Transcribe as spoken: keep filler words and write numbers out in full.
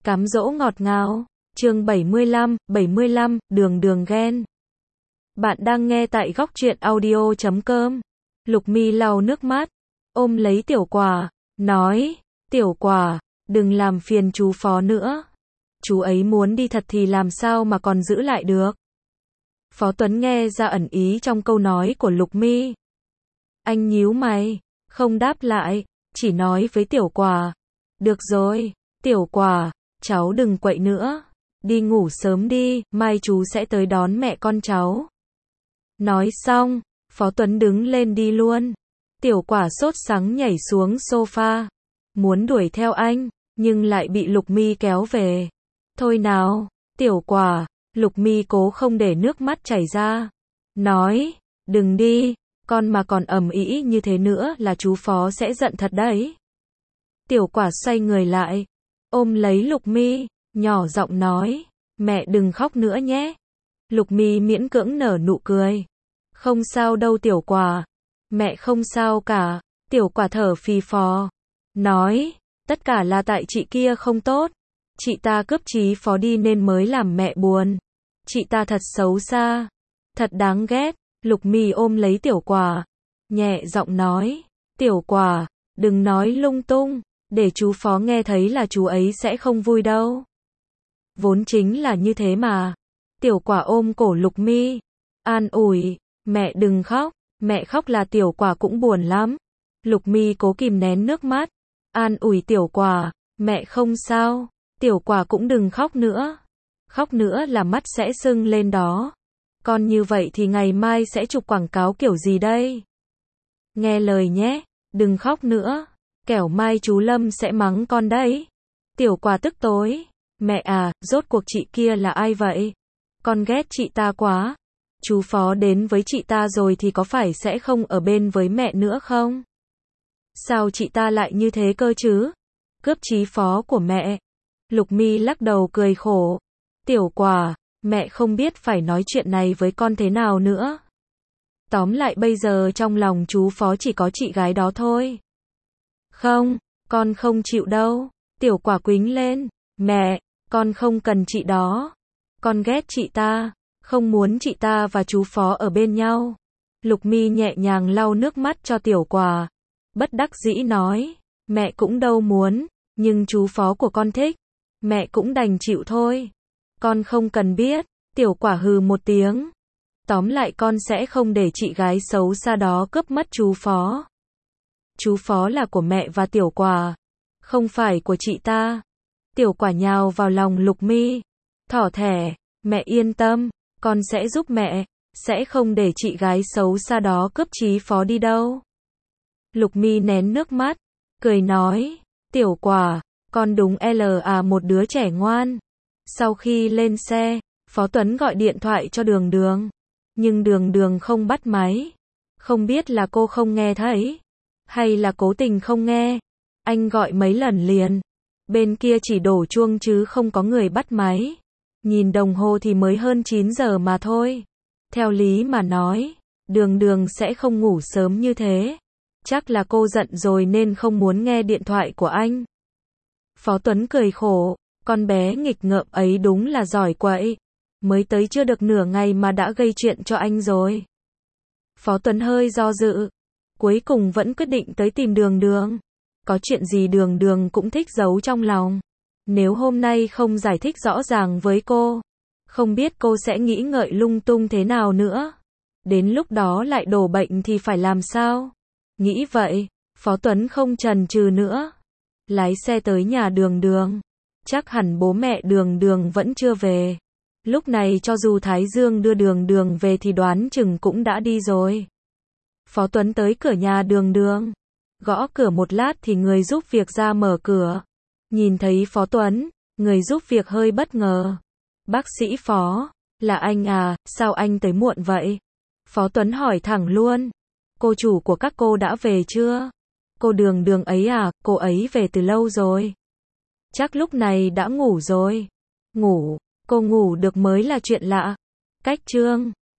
Cám dỗ ngọt ngào. Chương bảy mươi lăm, bảy mươi lăm, đường đường ghen. Bạn đang nghe tại góc truyện audio chấm com. Lục Mi lau nước mắt, ôm lấy Tiểu Quả, nói, Tiểu Quả, đừng làm phiền chú Phó nữa. Chú ấy muốn đi thật thì làm sao mà còn giữ lại được. Phó Tuấn nghe ra ẩn ý trong câu nói của Lục Mi. Anh nhíu mày, không đáp lại, chỉ nói với Tiểu Quả, được rồi, Tiểu Quả, cháu đừng quậy nữa, đi ngủ sớm đi, mai chú sẽ tới đón mẹ con cháu. Nói xong, Phó Tuấn đứng lên đi luôn. Tiểu Quả sốt sắng nhảy xuống sofa, muốn đuổi theo anh, nhưng lại bị Lục Mi kéo về. Thôi nào, Tiểu Quả, Lục Mi cố không để nước mắt chảy ra, nói, đừng đi, con mà còn ầm ĩ như thế nữa là chú Phó sẽ giận thật đấy. Tiểu Quả xoay người lại, ôm lấy Lục Mi, nhỏ giọng nói, mẹ đừng khóc nữa nhé. Lục Mi miễn cưỡng nở nụ cười. Không sao đâu Tiểu Quả, mẹ không sao cả. Tiểu Quả thở phì phò, nói, tất cả là tại chị kia không tốt. Chị ta cướp Chí Phó đi nên mới làm mẹ buồn. Chị ta thật xấu xa, thật đáng ghét. Lục Mi ôm lấy Tiểu Quả, nhẹ giọng nói, Tiểu Quả, đừng nói lung tung, để chú Phó nghe thấy là chú ấy sẽ không vui đâu. Vốn chính là như thế mà. Tiểu Quả ôm cổ Lục Mi, an ủi, mẹ đừng khóc, mẹ khóc là Tiểu Quả cũng buồn lắm. Lục Mi cố kìm nén nước mắt, an ủi Tiểu Quả, mẹ không sao, Tiểu Quả cũng đừng khóc nữa. Khóc nữa là mắt sẽ sưng lên đó. Con như vậy thì ngày mai sẽ chụp quảng cáo kiểu gì đây? Nghe lời nhé, đừng khóc nữa, kẻo mai chú Lâm sẽ mắng con đấy. Tiểu Quả tức tối, mẹ à, rốt cuộc chị kia là ai vậy? Con ghét chị ta quá. Chú Phó đến với chị ta rồi thì có phải sẽ không ở bên với mẹ nữa không? Sao chị ta lại như thế cơ chứ? Cướp Chí Phó của mẹ. Lục Mi lắc đầu cười khổ. Tiểu Quả, mẹ không biết phải nói chuyện này với con thế nào nữa. Tóm lại bây giờ trong lòng chú Phó chỉ có chị gái đó thôi. Không, con không chịu đâu. Tiểu Quả quýnh lên. Mẹ, con không cần chị đó. Con ghét chị ta, không muốn chị ta và chú Phó ở bên nhau. Lục Mi nhẹ nhàng lau nước mắt cho Tiểu Quả. Bất đắc dĩ nói, mẹ cũng đâu muốn, nhưng chú Phó của con thích. Mẹ cũng đành chịu thôi. Con không cần biết. Tiểu Quả hừ một tiếng. Tóm lại con sẽ không để chị gái xấu xa đó cướp mất chú Phó. Chú Phó là của mẹ và Tiểu Quả, không phải của chị ta. Tiểu Quả nhào vào lòng Lục Mi, thỏ thẻ, mẹ yên tâm, con sẽ giúp mẹ, sẽ không để chị gái xấu xa đó cướp Chí Phó đi đâu. Lục Mi nén nước mắt, cười nói, Tiểu Quả, con đúng là một đứa trẻ ngoan. Sau khi lên xe, Phó Tuấn gọi điện thoại cho Đường Đường, nhưng Đường Đường không bắt máy. Không biết là cô không nghe thấy, hay là cố tình không nghe. Anh gọi mấy lần liền, bên kia chỉ đổ chuông chứ không có người bắt máy. Nhìn đồng hồ thì mới hơn chín giờ mà thôi. Theo lý mà nói, Đường Đường sẽ không ngủ sớm như thế. Chắc là cô giận rồi nên không muốn nghe điện thoại của anh. Phó Tuấn cười khổ, con bé nghịch ngợm ấy đúng là giỏi quậy. Mới tới chưa được nửa ngày mà đã gây chuyện cho anh rồi. Phó Tuấn hơi do dự, cuối cùng vẫn quyết định tới tìm Đường Đường. Có chuyện gì Đường Đường cũng thích giấu trong lòng. Nếu hôm nay không giải thích rõ ràng với cô, không biết cô sẽ nghĩ ngợi lung tung thế nào nữa. Đến lúc đó lại đổ bệnh thì phải làm sao? Nghĩ vậy, Phó Tuấn không chần chừ nữa, lái xe tới nhà Đường Đường. Chắc hẳn bố mẹ Đường Đường vẫn chưa về. Lúc này cho dù Thái Dương đưa Đường Đường về thì đoán chừng cũng đã đi rồi. Phó Tuấn tới cửa nhà Đường Đường, gõ cửa một lát thì người giúp việc ra mở cửa. Nhìn thấy Phó Tuấn, người giúp việc hơi bất ngờ. Bác sĩ Phó, là anh à, sao anh tới muộn vậy? Phó Tuấn hỏi thẳng luôn. Cô chủ của các cô đã về chưa? Cô Đường Đường ấy à, cô ấy về từ lâu rồi. Chắc lúc này đã ngủ rồi. Ngủ, cô ngủ được mới là chuyện lạ. Cách chương